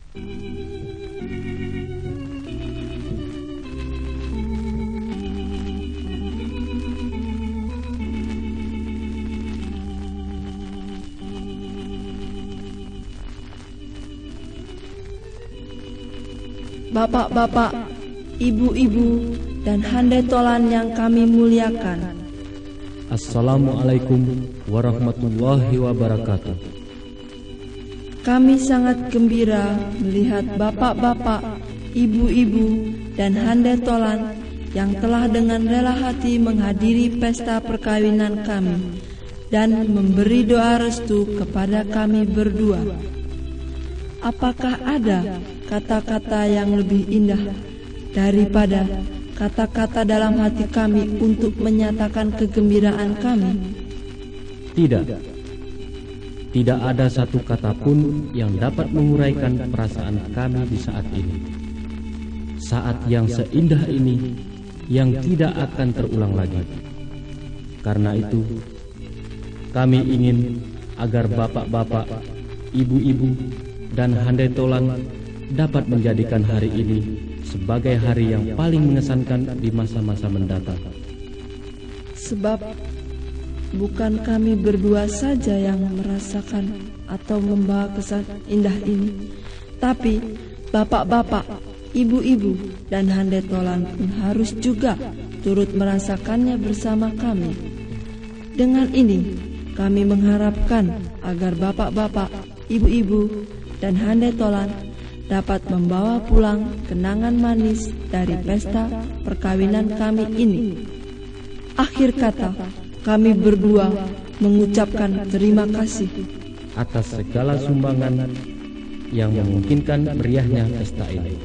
Bapak-bapak, ibu-ibu, dan handai tolan yang kami muliakan. Assalamualaikum warahmatullahi wabarakatuh. Kami sangat gembira melihat bapak-bapak, ibu-ibu, dan handai tolan yang telah dengan rela hati menghadiri pesta perkawinan kami dan memberi doa restu kepada kami berdua. Apakah ada kata-kata yang lebih indah daripada kata-kata dalam hati kami untuk menyatakan kegembiraan kami? Tidak ada satu kata pun yang dapat menguraikan perasaan kami di saat ini. Saat yang seindah ini yang tidak akan terulang lagi. Karena itu, kami ingin agar bapak-bapak, ibu-ibu, dan handai tolan dapat menjadikan hari ini sebagai hari yang paling mengesankan di masa-masa mendatang. Sebab bukan kami berdua saja yang merasakan atau membawa kesan indah ini, tapi bapak-bapak, ibu-ibu, dan handai tolan pun harus juga turut merasakannya bersama kami. Dengan ini, kami mengharapkan agar bapak-bapak, ibu-ibu, dan handai tolan dapat membawa pulang kenangan manis dari pesta perkawinan kami ini. Akhir kata, kami berdua mengucapkan terima kasih atas segala sumbangan yang memungkinkan meriahnya pesta ini.